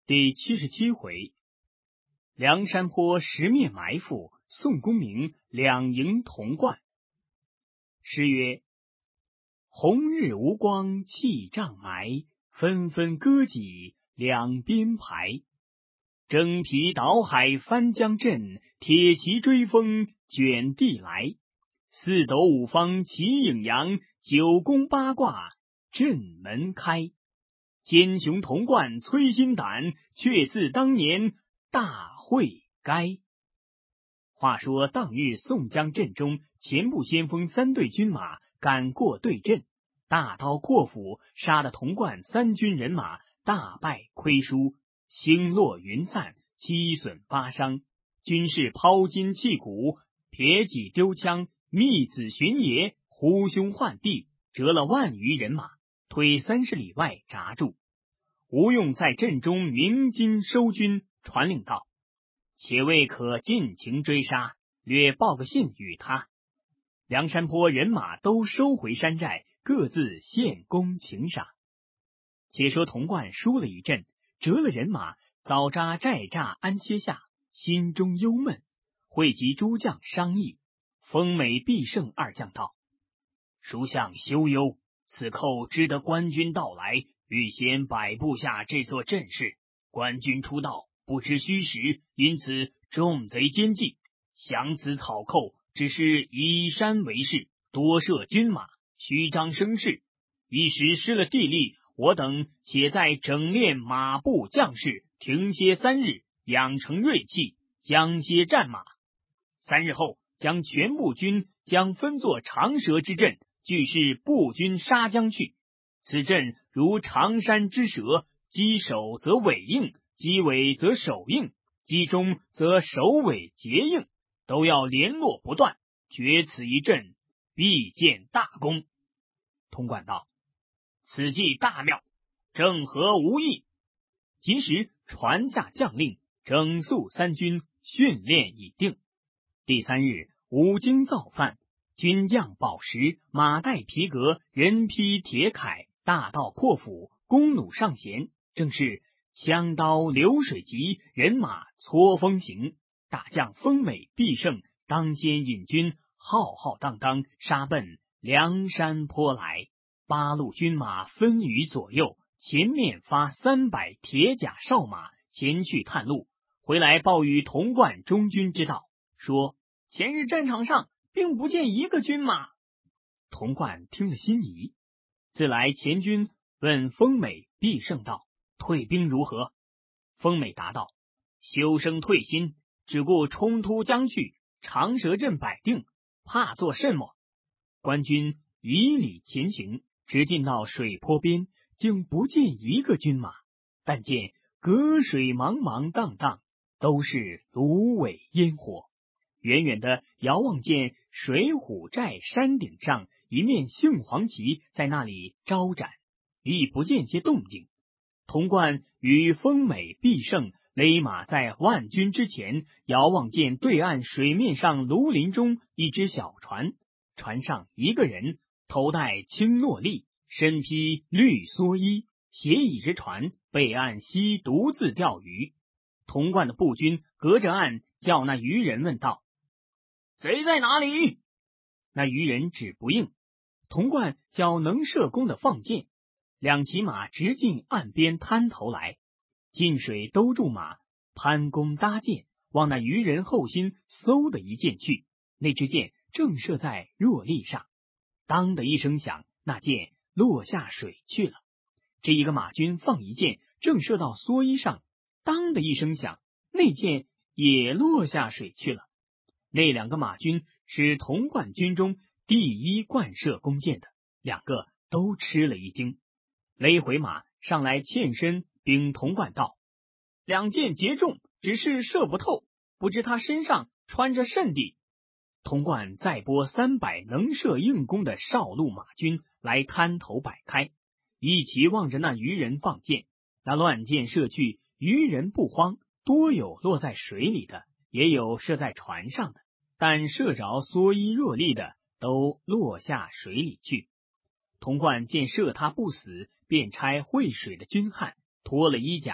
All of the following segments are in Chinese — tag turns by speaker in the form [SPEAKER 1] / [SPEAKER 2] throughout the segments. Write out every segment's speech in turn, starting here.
[SPEAKER 1] 第77回，梁山坡十面埋伏，宋公明两营同贯。诗曰：红日无光气障埋，纷纷割戟两边排。征皮倒海翻江阵，铁骑追风卷地来。四斗五方齐影扬，九宫八卦阵门开。奸雄同贯催心胆，却似当年大会该。话说当日宋江阵中，前部先锋三队军马赶过对阵，大刀阔斧，杀得同贯三军人马大败亏输，星落云散，七损八伤。军士抛金弃骨，撇戟丢枪，密子寻野，呼兄唤弟，折了万余人马，推30里外扎住。吴用在阵中鸣金收军，传令道：且未可尽情追杀，略报个信与他。梁山坡人马都收回山寨，各自献功请赏。且说童贯输了一阵，折了人马，早扎寨栅安歇下，心中忧闷，汇集诸将商议。丰美必胜二将道：属相休忧，此寇知得官军到来，预先摆布下这座阵势，官军出道不知虚实，因此众贼奸计，降此草寇，只是以山为势，多设军马，虚张声势，一时失了地利。我等且在整练马步将士，停歇3日，养成锐气，将歇战马。3日后，将全部军将分作长蛇之阵，俱是步军杀将去。此阵如长山之蛇，击首则尾应，击尾则首应，击中则首尾结应，都要联络不断，决此一阵，必见大功。童贯道：此计大妙，正合吾意。及时传下将令，整肃三军，训练已定。第3日，五更造饭，军将宝石，马带皮革，人披铁铠，大刀阔斧，弓弩上弦，正是枪刀流水急，人马搓风行。大将丰美必胜当先引军，浩浩荡荡杀奔梁山坡来。8路军马分于左右，前面发300铁甲哨马前去探路，回来报与童贯中军知道，说前日战场上并不见一个军马。童贯听了心疑，自来前军问丰美必胜道：退兵如何？丰美答道：休生退心，只顾冲突将去，长蛇阵摆定，怕做甚么？官军以礼前行，直进到水坡边，竟不见一个军马，但见隔水茫茫荡荡，都是芦苇烟火。远远的遥望见水浒寨山顶上一面杏黄旗在那里招展，亦不见些动静。童贯与丰美必胜勒马在万军之前，遥望见对岸水面上芦林中一只小船，船上一个人，头戴青箬笠，身披绿蓑衣，斜倚着船，背岸西独自钓鱼。童贯的步军隔着岸叫那渔人问道：贼在哪里？那渔人只不应。童贯叫能射弓的放箭，两骑马直进岸边滩头来，进水兜住马，攀弓搭箭，往那渔人后心嗖的一箭去，那支箭正射在箬笠上，当的一声响，那箭落下水去了。这一个马军放一箭，正射到蓑衣上，当的一声响，那箭也落下水去了。那2个马军是童贯军中第一贯射弓箭的，2个都吃了一惊，勒回马上来欠身禀童贯道：2箭皆中，只是射不透，不知他身上穿着甚地。童贯再拨300能射硬弓的少路马军来滩头摆开，一齐望着那渔人放箭。那乱箭射去，渔人不慌，多有落在水里的，也有射在船上的，但射着蓑衣箬笠的都落下水里去。童贯见射他不死，便差会水的军汉脱了衣甲，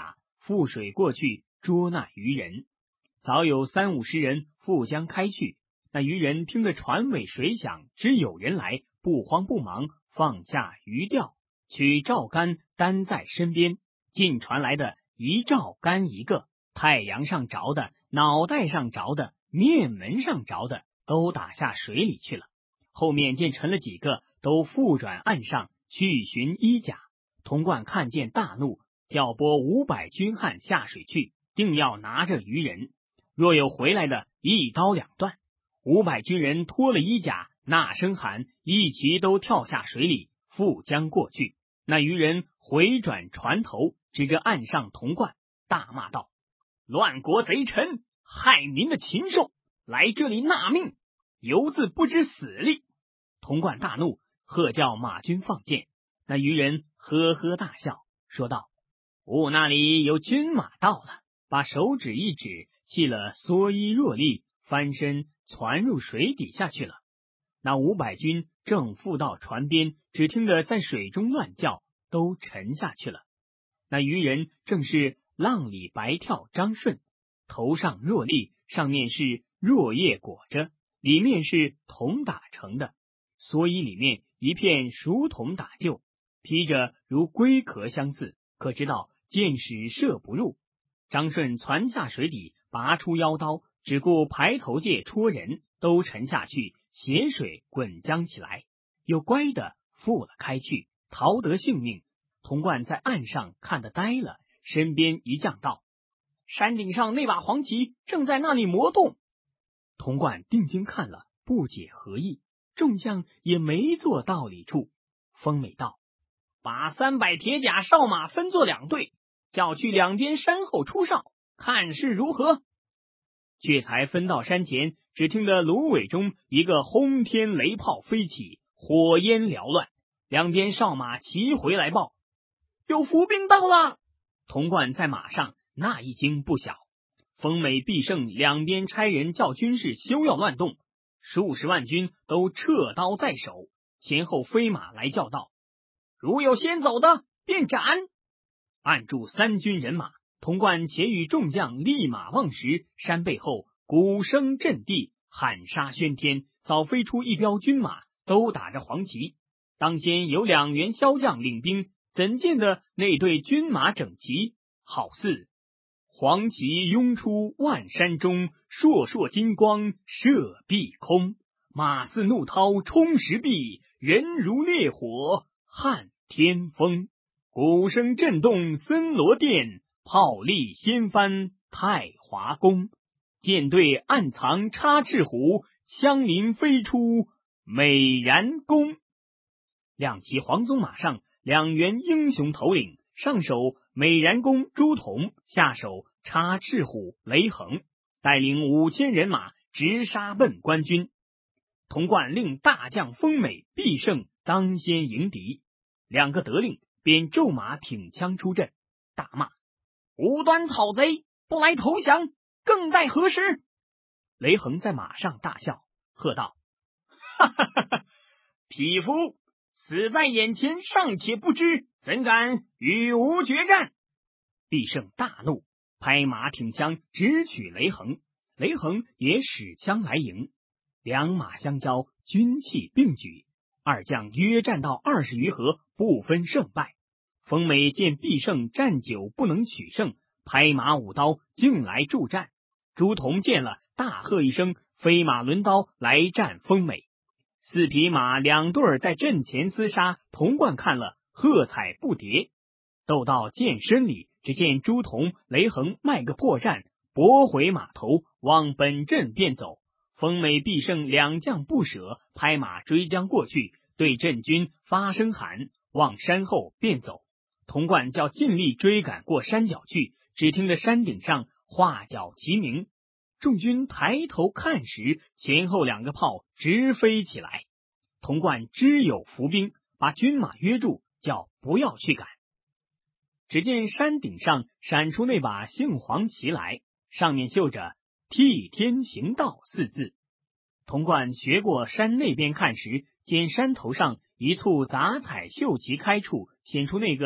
[SPEAKER 1] 覆水过去捉那渔人。早有30-50人负江开去。那渔人听得船尾水响，知有人来，不慌不忙，放下鱼钓，取钓竿担在身边。进船来的一钓竿一个，太阳上着的、脑袋上着的、面门上着的，都打下水里去了。后面见沉了几个，都复转岸上去寻衣甲。童贯看见大怒，叫拨500军汉下水去，定要拿着渔人。若有回来的，一刀两断。500军人脱了衣甲，呐声喊，一齐都跳下水里，复江过去。那渔人回转船头，指着岸上童贯，大骂道：乱国贼臣，害民的禽兽，来这里纳命，犹自不知死力。童贯大怒，喝叫马军放箭。那渔人呵呵大笑，说道：吾那里有军马到了。把手指一指，弃了蓑衣若笠，翻身窜入水底下去了。那500军正复到船边，只听得在水中乱叫，都沉下去了。那渔人正是浪里白跳张顺，头上若笠，上面是箬叶裹着，里面是铜打成的，蓑衣里面一片熟铜打就，披着如龟壳相似，可知道箭矢射不入。张顺窜下水底，拔出腰刀，只顾排头界戳人，都沉下去，斜水滚将起来，又乖的复了开去，逃得性命。童贯在岸上看得呆了，身边一将道：山顶上那把黄旗正在那里磨动。童贯定睛看了，不解何意，众将也没做道理处。风美道：把300铁甲哨马分作2队，叫去两边山后出哨，看是如何。却才分到山前，只听得芦苇中一个轰天雷炮飞起，火焰缭乱，两边哨马齐回来报：有伏兵到了。童贯在马上，那一惊不小。丰美必胜两边差人叫军士休要乱动，数十万军都撤刀在手，前后飞马来叫道：如有先走的，便斩。按住3军人马，童贯且与众将立马望时，山背后鼓声震地，喊杀喧天，早飞出一彪军马，都打着黄旗。当先有2员骁将领兵，怎见得那队军马整齐，好似黄旗拥出万山中，烁烁金光射碧空。马似怒涛冲石壁，人如烈火撼天风。鼓声震动森罗殿，炮力掀翻太华宫。舰队暗藏插翅虎，枪林飞出美髯公。亮骑黄鬃马上2员英雄头领，上手美髯公朱仝，下手插翅虎雷横，带领5000人马直杀奔官军。童贯令大将丰美、必胜当先迎敌，2个得令，便骤马挺枪出阵，大骂：无端草贼，不来投降，更待何时？雷横在马上大笑，喝道：哈哈哈哈，匹夫，死在眼前尚且不知，怎敢与吾决战？必胜大怒，拍马挺枪直取雷横。雷横也使枪来迎，2马相交，军器并举，2将约战到20余合，不分胜败。丰美见必胜战久不能取胜，拍马舞刀径来助战。朱仝见了，大喝一声，飞马抡刀来战丰美。4匹马2对在阵前厮杀，童贯看了，喝彩不迭。斗到剑身里，只见朱仝、雷横卖个破绽，驳回马头，往本阵便走。丰美、必胜2将不舍，拍马追将过去，对阵军发声喊，往山后便走。童贯叫尽力追赶过山脚去，只听得山顶上画角齐鸣，众军抬头看时，前后2个炮直飞起来。童贯知有伏兵，把军马约住，叫不要去赶。只见山顶上闪出那把杏黄旗来，上面绣着替天行道4字。童贯学过山那边看时，见山头上一簇杂彩绣旗开处，显出那个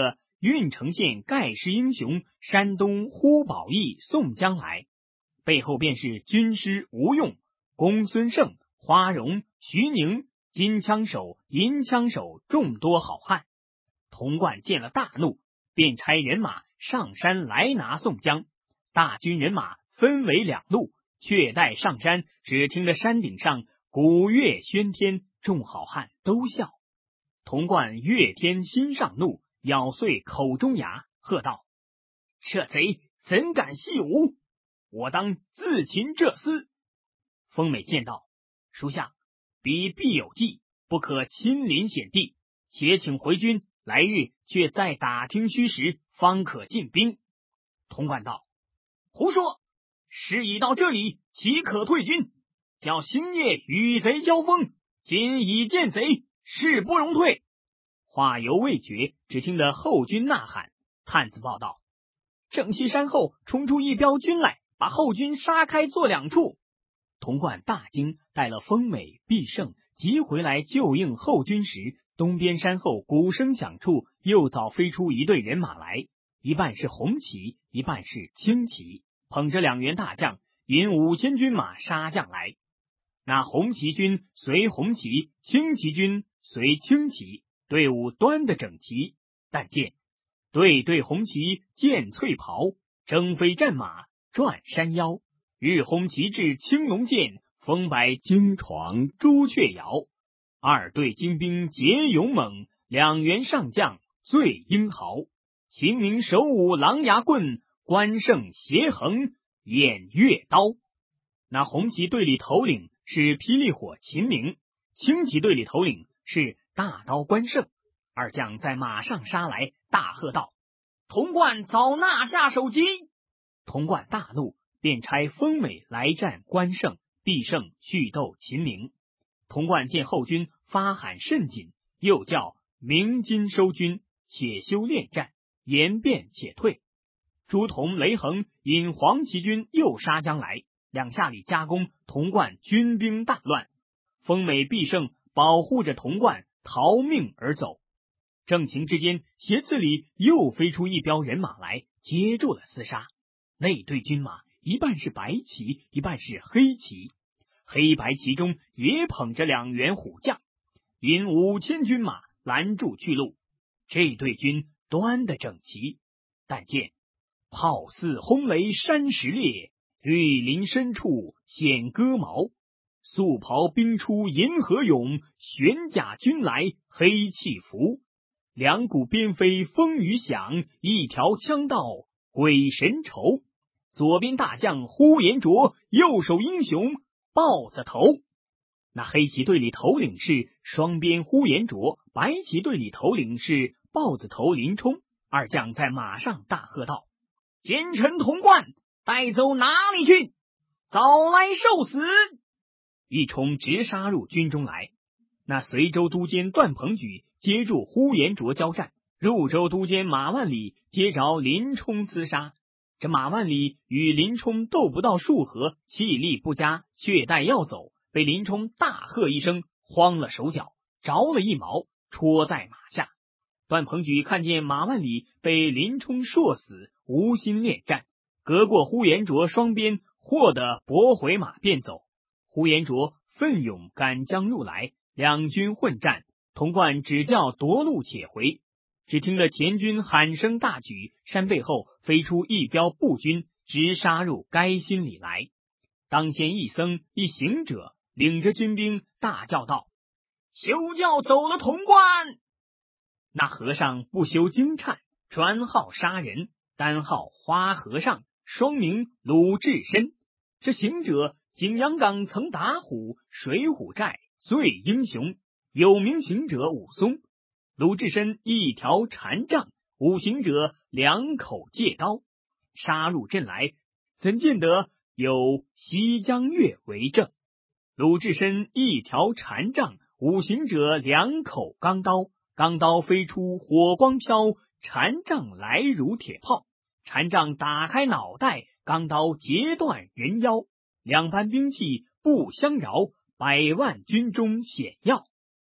[SPEAKER 1] 郓城县盖世英雄山东呼保义宋江来，背后便是军师吴用、公孙胜、花荣、徐宁、金枪手、银枪手众多好汉。童贯见了大怒，便差人马上山来拿宋江。大军人马分为两路，却待上山，只听得山顶上鼓乐喧天，众好汉都笑。童贯越天心上怒，咬碎口中牙，喝道：这贼怎敢戏武？我当自擒这厮。丰美见道：属下彼必有计，不可亲临险地，且请回军，来日却再打听虚实，方可进兵。童贯道：胡说！事已到这里，岂可退军？叫星夜与贼交锋，今已见贼，誓不容退。话犹未绝，只听得后军呐喊。探子报道：正西山后冲出一彪军来，把后军杀开作两处。童贯大惊，带了丰美、必胜急回来救应后军时，东边山后鼓声响处，又早飞出一队人马来，一半是红旗，一半是青旗，捧着2员大将，引5000军马杀将来。那红旗军随红旗，青旗军随青旗，队伍端得整齐。但见队队红旗剑翠袍，征飞战马转山腰，日红旗帜青龙剑，风摆惊床朱雀摇。2队精兵结勇猛，2员上将最英豪。秦明手舞狼牙棍，关胜斜横偃月刀。那红旗队里头领是霹雳火秦明，青旗队里头领是大刀关胜。2将在马上杀来，大喝道：童贯早纳下首级！童贯大怒，便差丰美来战关胜，必胜去斗秦明。童贯见后军发喊甚紧，又叫鸣金收军，且休恋战，言变且退。朱仝、雷横引黄旗军又杀将来，两下里夹攻，童贯军兵大乱。丰美、必胜保护着童贯逃命而走。正情之间，斜刺里又飞出一彪人马来，接住了厮杀。那队军马一半是白旗，一半是黑旗，黑白旗中也捧着2员虎将，引5000军马拦住去路。这队军端得整齐，但见炮似轰雷山石裂，绿林深处显戈矛。素袍兵出银河涌，玄甲军来黑气浮。2股鞭飞风雨响，一条枪道鬼神愁。左边大将呼延灼，右手英雄豹子头。那黑旗队里头领是双鞭呼延灼，白旗队里头领是豹子头林冲。2将在马上大喝道：奸臣童贯，带走哪里去？早来受死！一冲直杀入军中来。那随州都监段鹏举接住呼延灼交战，入州都监马万里接着林冲厮杀。这马万里与林冲斗不到数合，气力不佳，却待要走，被林冲大喝一声，慌了手脚，着了一矛，戳在马下。段鹏举看见马万里被林冲硕死，无心恋战，隔过呼延灼双鞭，获得驳回马便走。呼延灼奋勇赶将入来，两军混战，童贯只叫夺路且回。只听得前军喊声大举，山背后飞出一彪步军，直杀入该心里来。当先一僧一行者领着军兵大叫道：休教走了童贯！那和尚不修经忏，专好杀人，单号花和尚，双名鲁智深。这行者景阳冈曾打虎，水浒寨最英雄，有名行者武松。鲁智深一条禅杖，五行者2口戒刀，杀入阵来，怎见得有西江月为证？鲁智深一条禅杖，五行者2口钢刀，钢刀飞出火光飘，禅杖来如铁炮，禅杖打开脑袋，钢刀截断人腰，两般兵器不相饶，100万军中险要。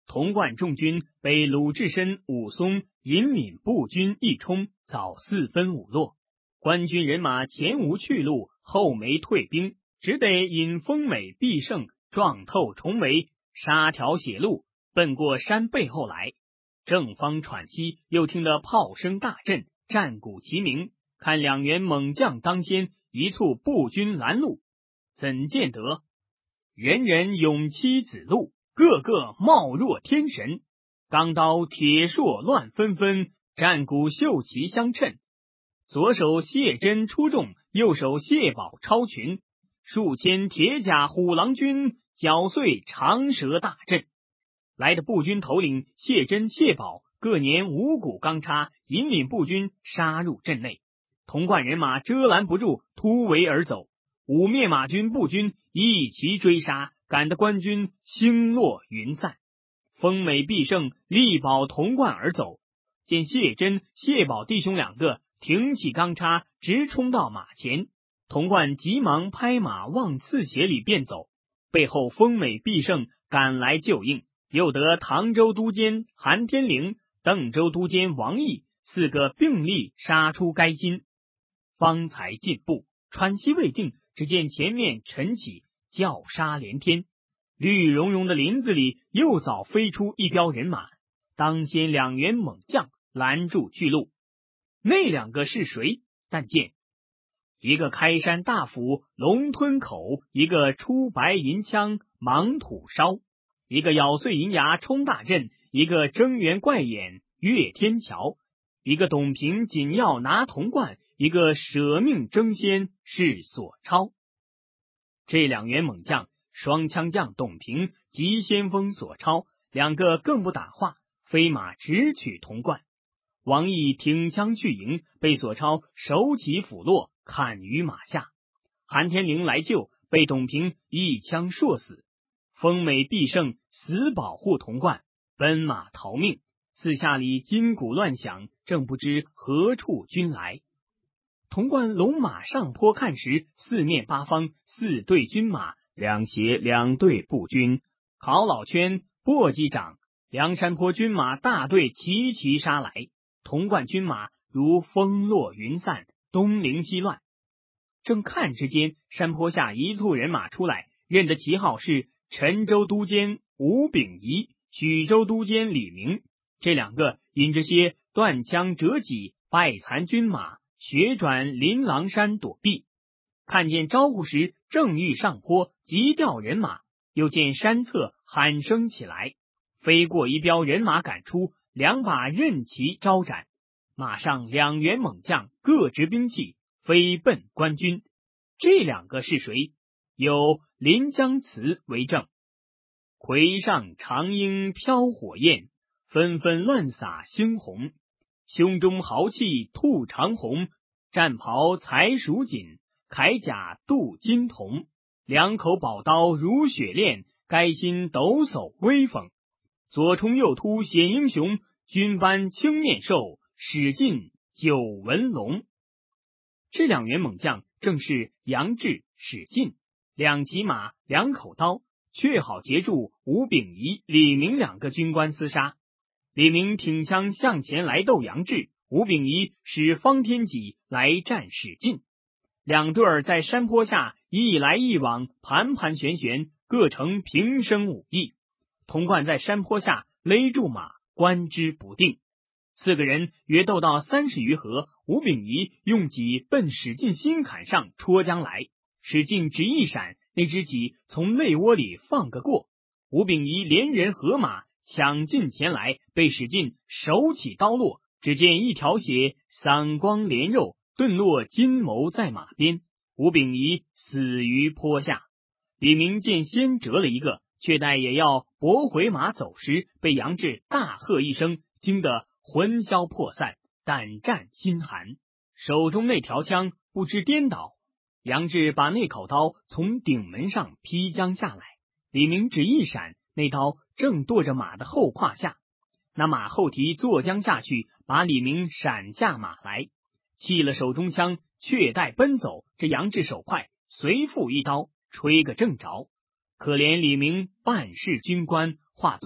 [SPEAKER 1] 童贯众军被鲁智深、武松引领步军一冲，早4分5落。官军人马前无去路，后没退兵，只得引丰美必胜撞透重围，杀条血路，奔过山背后来。正方喘息，又听得炮声大震，战鼓齐鸣，看两员猛将当先，一簇步军拦路，怎见得人人勇欺子路，个个貌若天神，钢刀铁槊乱纷纷，战鼓绣旗相衬。左手谢珍出众，右手谢宝超群，数千铁甲虎狼军，搅碎长蛇大阵。来的步军头领谢珍、谢宝各年五股钢叉，引领步军杀入阵内。童贯人马遮拦不住，突围而走。五灭马军步军一齐追杀，赶得官军星落云散。丰美必胜力保童贯而走，见谢珍、谢宝弟兄两个挺起钢叉，直冲到马前。童贯急忙拍马往刺血里便走，背后丰美必胜赶来救应，又得唐州都监韩天龄、邓州都监王毅4个并力杀出该津，方才进步。喘息未定，只见前面晨起，叫杀连天。绿茸茸的林子里又早飞出一彪人马，当先2员猛将拦住去路。那2个是谁？但见一个开山大斧龙吞口，一个出白银枪芒土烧，一个咬碎银牙冲大阵，一个睁圆怪眼越天桥，一个董平紧要拿童贯，一个舍命争先是索超。这2员猛将，双枪将董平及先锋索超2个更不打话，飞马直取童贯。王毅挺枪去迎，被索超手起斧落，砍于马下。韩天龄来救，被董平一枪槊死。丰美必胜死保护童贯，奔马逃命。四下里金鼓乱响，正不知何处军来。童贯龙马上坡看时，四面八方4队军马，两斜2队步军，考老圈、簸箕长、梁山坡军马大队齐齐杀来。童贯军马如风落云散，东凌西乱。正看之间，山坡下一簇人马出来，认得旗号是陈州都监吴秉仪、许州都监李明。这2个引着些断枪折戟败残军马，旋转琳琅山躲避。看见招呼时，正欲上坡，急调人马，又见山侧喊声起来，飞过一彪人马赶出，2把刃旗招展，马上2员猛将各执兵器，飞奔官军。这2个是谁？有临江词为证：魁上长缨飘火焰，纷纷乱洒猩红。胸中豪气吐长虹，战袍才蜀锦，铠甲镀金铜。2口宝刀如雪炼，该心抖擞威风。左冲右突显英雄，军班青面兽，史进九纹龙。这2员猛将正是杨志、史进，2骑马2口刀，却好截住吴秉仪、李明2个军官厮杀。李明挺枪向前来斗杨志，吴秉仪使方天戟来战史进。2队在山坡下一来一往，盘盘旋旋，各成平生武艺。童贯在山坡下勒住马，观之不定。4个人约斗到30余合，吴秉仪用戟奔史进心坎上戳将来，史进只一闪，那只戟从肋窝里放个过。吴秉仪连人合马抢进前来，被史进手起刀落，只见一条血散光连肉，遁落金眸在马边。吴秉仪死于坡下。李明见先折了一个，却待也要搏回马走时，被杨志大喝一声，惊得魂消魄散，胆战心寒，手中那条枪不知颠倒。杨志把那口刀从顶门上劈将下来，李明只一闪，那刀正剁着马的后胯下。那马后蹄坐将下去，把李明闪下马来，弃了手中枪，却待奔走。这杨志手快，随复一刀，吹个正着。可怜李明半世军官，化作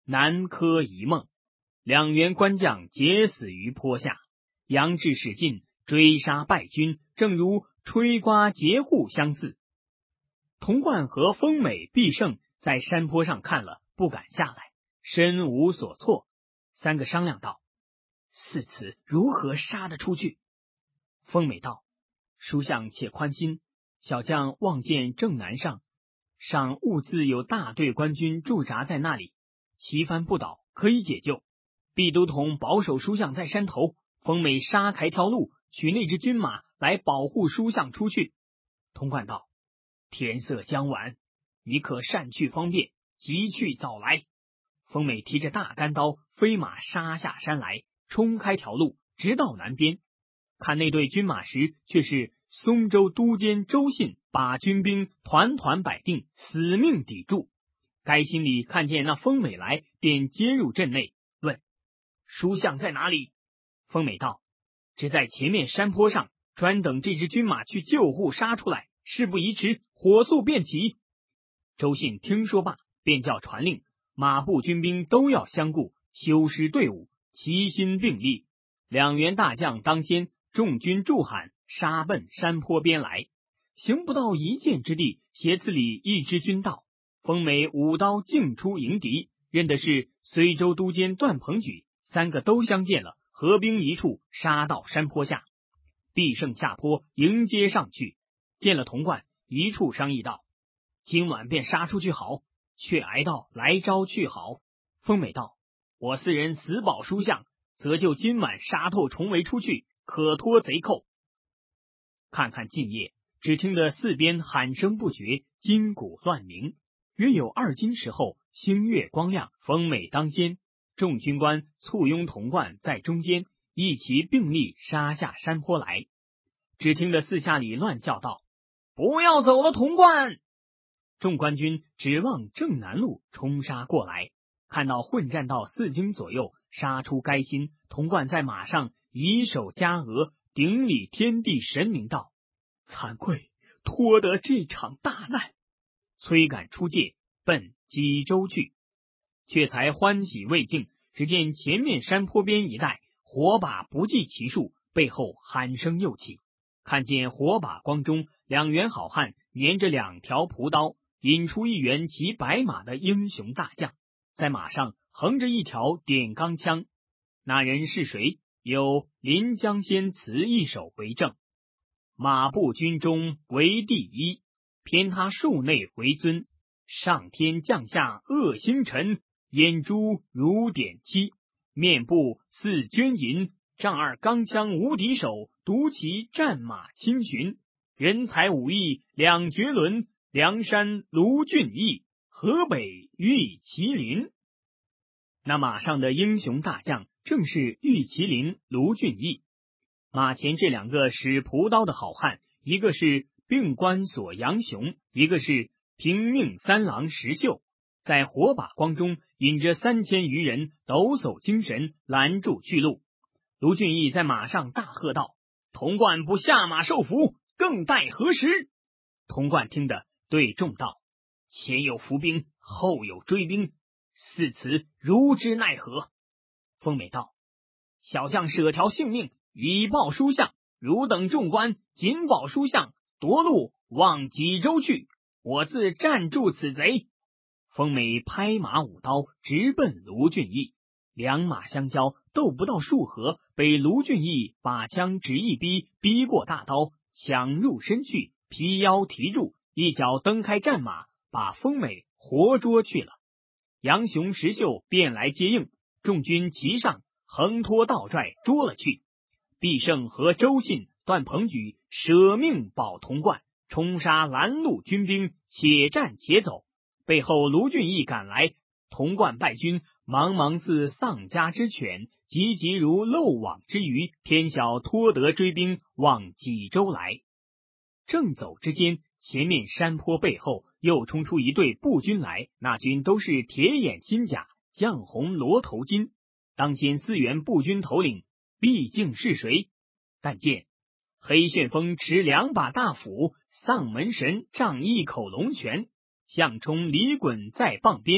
[SPEAKER 1] 南柯一梦，两员官将皆死于坡下。杨志使劲追杀败军，正如吹刮截户相似。童贯和丰美、毕胜在山坡上看了，不敢下来，身无所措。三个商量道：似此如何杀得出去？丰美道：书相且宽心，小将望见正南上兀自有大队官军驻扎在那里，旗帆不倒，可以解救。毕都统保守书相在山头，丰美杀开条路，取那支军马来保护书相出去。童贯道：天色将晚，你可善去方便，急去早来。丰美提着大干刀，飞马杀下山来，冲开条路，直到南边。看那队军马时，却是松州都监周信把军兵团团摆定，死命抵住。该心里看见那丰美来，便接入阵内，问：书相在哪里？丰美道：只在前面山坡上，专等这支军马去救护杀出来，事不宜迟，火速便起。周信听说罢，便叫传令，马步军兵都要相顾，修师队伍，齐心并力。两员大将当先，众军助喊，杀奔山坡边来。行不到一箭之地，斜刺里一支军到，丰美舞刀径出迎敌，认的是随州都监段鹏举，三个都相见了，合兵一处，杀到山坡下。毕胜下坡迎接上去，见了童贯，一处商议道：今晚便杀出去好，却挨到来招去好。丰美道：我四人死保书相，则就今晚杀透重围出去，可脱贼寇。看看近夜，只听得四边喊声不绝，金鼓乱鸣。约有2更时候，星月光亮，丰美当先，众军官簇拥童贯在中间，一齐并力杀下山坡来。只听得四下里乱叫道：不要走了，童贯！众官军指望正南路冲杀过来，看到混战到4更左右，杀出该心。童贯在马上以手夹额，顶礼天地神明道：惭愧，脱得这场大难，催赶出界，奔济州去。却才欢喜未尽，只见前面山坡边一带火把不计其数，背后喊声又起。看见火把光中，两员好汉捻着2条朴刀，引出一员骑白马的英雄大将，在马上横着一条点钢枪。那人是谁？有临江仙词一首为证：马步军中为第一，偏他数内为尊，上天降下恶星辰，眼珠如点漆，面部似绢银，丈二钢枪无敌手，独骑战马亲巡，人才武艺两绝伦，梁山卢俊义，河北玉麒麟。那马上的英雄大将正是玉麒麟卢俊义。马前这2个使朴刀的好汉，一个是并关索杨雄，一个是平命三郎石秀，在火把光中引着3000余人，抖擞精神，拦住去路。卢俊义在马上大喝道：童贯不下马受俘，更待何时？童贯听得，对众道：前有伏兵，后有追兵，似此如之奈何？丰美道：小将舍条性命以报书相，汝等众官紧保书相，夺路往济州去，我自站住此贼。丰美拍马舞刀，直奔卢俊义。两马相交，斗不到数合，被卢俊义把枪指一逼，逼过大刀，抢入身去，劈腰提住，一脚蹬开战马，把丰美活捉去了。杨雄、石秀便来接应，众军齐上，横拖倒拽捉了去。毕胜和周信、段鹏举舍命保童贯，冲杀拦路军兵，且战且走。背后卢俊义赶来，童贯败军，茫茫似丧家之犬，急急如漏网之鱼，天晓托得追兵往济州来。正走之间，前面山坡背后又冲出一队步军来，那军都是铁眼金甲，绛红罗头巾。当先4员步军头领毕竟是谁？但见黑旋风持2把大斧，丧门神仗一口龙拳，项冲李衮在棒边，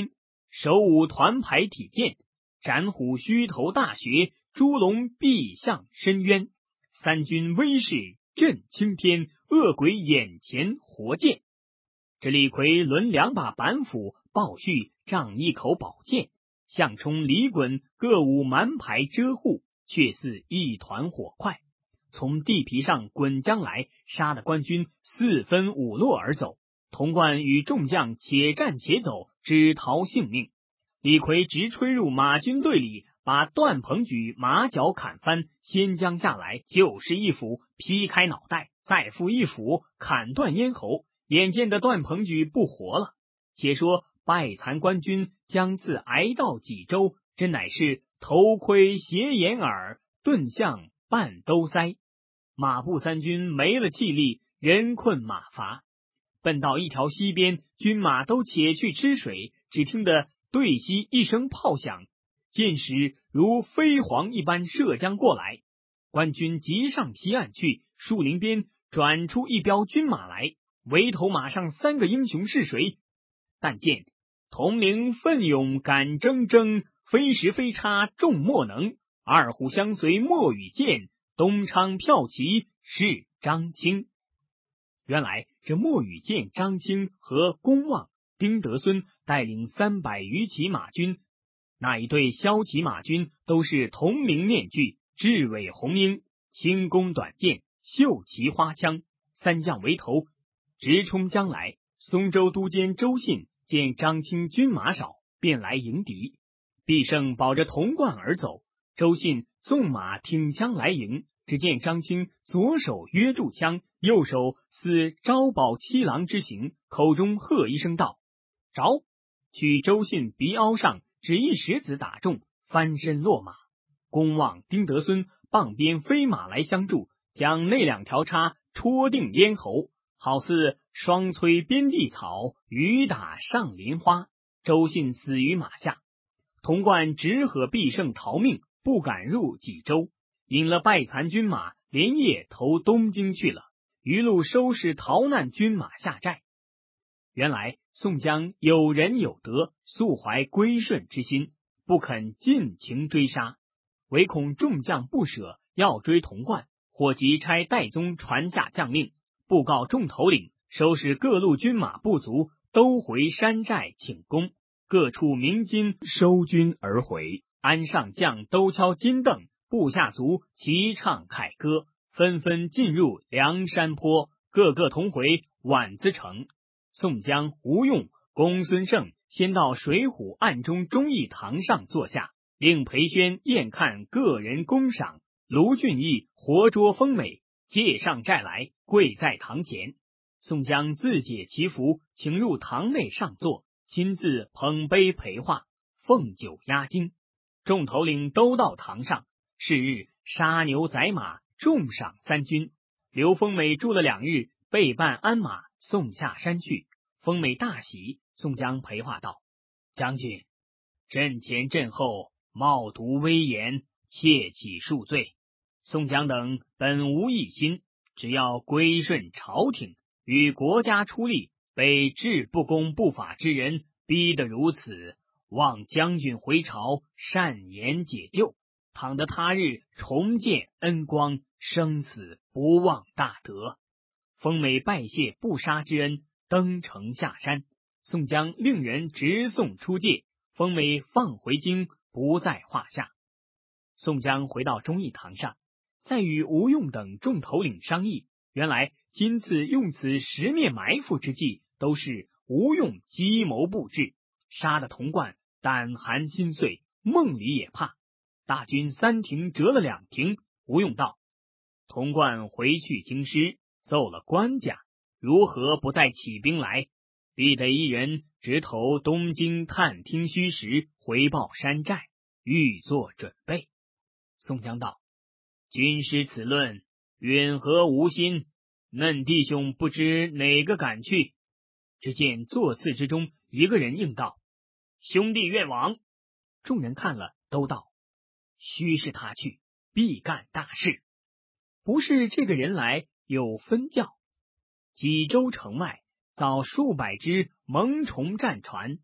[SPEAKER 1] 手舞团牌体剑，斩虎须头大穴，猪龙臂向深渊。三军威势震青天，恶鬼眼前活见。这李逵抡两把板斧，鲍旭仗一口宝剑，项冲、李衮各舞蛮牌遮护，却似一团火块，从地皮上滚将来，杀得官军四分五落而走。童贯与众将且战且走，只逃性命。李逵直吹入马军队里，把段鹏举马脚砍翻，先将下来，就是一斧劈开脑袋，再复一斧砍断咽喉。眼见的段鹏举不活了。且说败残官军将自挨到济州，真乃是头盔斜掩耳，盾像半兜腮。马步三军没了气力，人困马乏，奔到一条溪边，军马都且去吃水，只听得对西一声炮响，箭矢如飞蝗一般射将过来。官军急上西岸去，树林边转出一彪军马来，围头马上三个英雄是谁？但见统领奋勇敢铮铮，飞时飞叉众莫能，二虎相随莫与见，东昌骠骑是张青。原来这莫与见、张青和公望、丁德孙带领300余骑马军，那一队骁骑马军都是铜陵面具，雉尾红缨，轻弓短箭，绣旗花枪，三将为头，直冲将来。松州都监周信见张青军马少，便来迎敌。毕胜保着童贯而走，周信纵马挺枪来迎。只见张青左手约住枪，右手似招保七郎之形，口中喝一声道：“着！”取周信鼻凹上只一石子打中，翻身落马。公望、丁德孙傍边飞马来相助，将那2条叉戳定咽喉，好似双催边地草，雨打上林花。周信死于马下。童贯只和毕胜逃命，不敢入济州，引了败残军马，连夜投东京去了。余路收拾逃难军马下寨。原来宋江有仁有德，素怀归顺之心，不肯尽情追杀，唯恐众将不舍，要追童贯，火急差戴宗传下将令，布告众头领，收拾各路军马不足，都回山寨请功。各处鸣金收军而回，鞍上将都敲金镫，部下卒齐唱凯歌，纷纷进入梁山坡，个个同回宛子城。宋江、吴用、公孙胜先到水浒暗中忠义堂上坐下，令裴宣验看个人功赏。卢俊义活捉丰美，借上寨来，跪在堂前。宋江自解其服，请入堂内上座，亲自捧杯陪话，奉酒压惊。众头领都到堂上，是日杀牛宰马，重赏3军。刘丰美住了2日，备办鞍马，送下山去。丰美大喜，宋江陪话道：“将军，阵前阵后，冒渎威严，切起恕罪。宋江等本无异心，只要归顺朝廷，与国家出力，被治不公不法之人逼得如此，望将军回朝，善言解救，倘得他日重见恩光，生死不忘大德。”丰美拜谢不杀之恩，登城下山。宋江令人直送出界，丰美放回京，不在话下。宋江回到忠义堂上，再与吴用等众头领商议，原来今次用此十面埋伏之计，都是吴用计谋布置，杀得童贯胆寒心碎，梦里也怕。大军3停折了2停。吴用道：“童贯回去京师，奏了官家，如何不再起兵来？必得一人直投东京探听虚实，回报山寨，预作准备。”宋江道：“军师此论，允和无心，嫩弟兄不知哪个敢去？”只见座次之中，一个人应道：“兄弟愿往。”众人看了，都道：“须是他去，必干大事。”不是这个人来，有分教。济州城外早数百只蒙虫战船，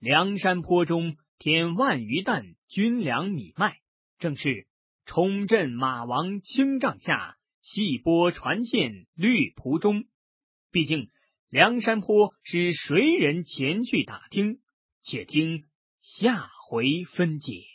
[SPEAKER 1] 梁山坡中添万余担军粮米麦，正是冲阵马王青帐下，细拨船线绿蒲中。毕竟梁山坡是谁人前去打听？且听下回分解。